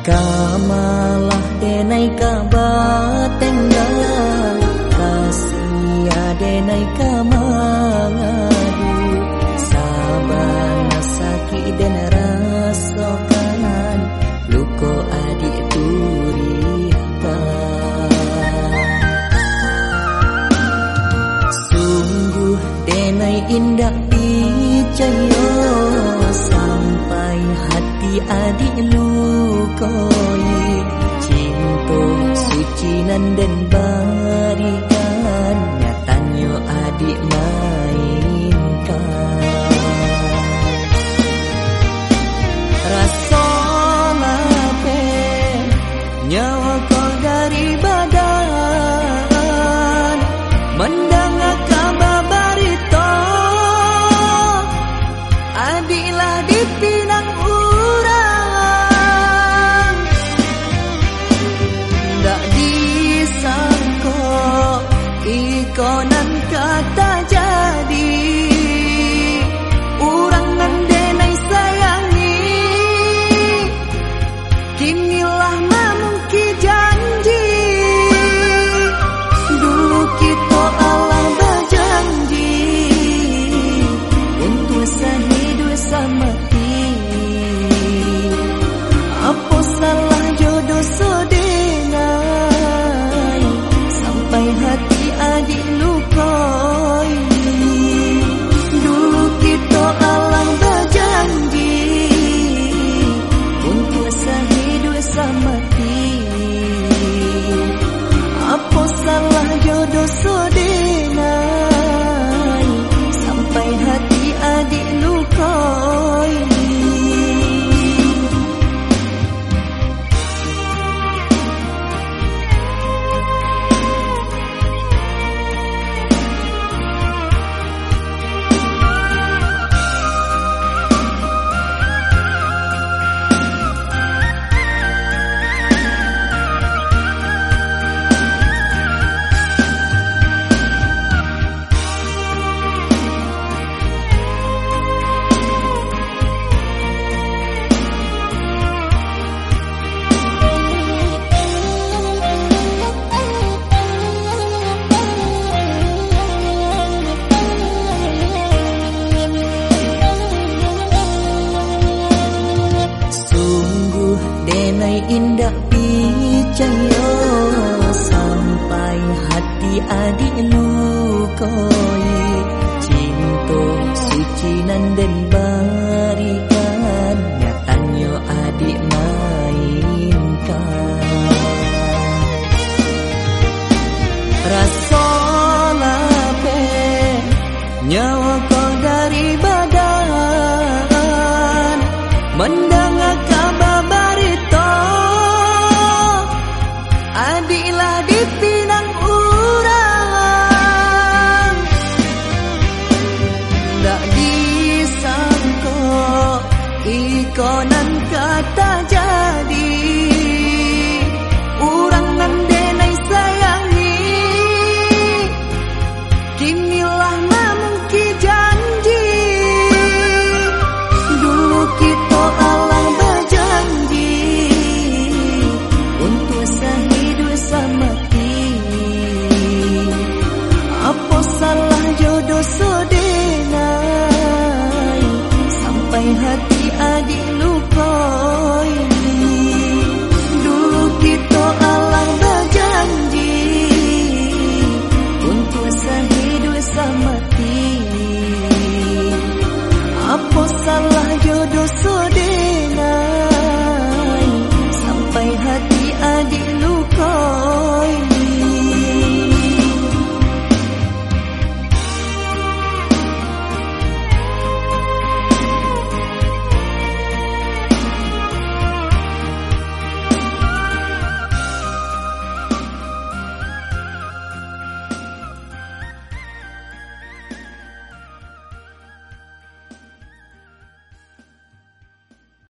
Kamalah denai kabatengga kasia denai kamangadu sabana sakit dan rasakan luko adik turita sungguh denai indah picayo sampai hati adik lukoi cinta suci nan dan barikan nyatanya adik mainkan rasa lape nyawa kau dari badan mendengar kabar barita adiklah dipinang urang tak disangka ikonan kata jadi urang nan denai sayangi kinilah memungki janji dulu kita Allah berjanji untuk sehidup semati apa salah jodoh sedenai sampai hati adik lukoi dulu kita Allah berjanji untuk sehidup semati apa salah jodoh sedenai sampai hati adik lukoi denai indah picayo sampai hati adik luko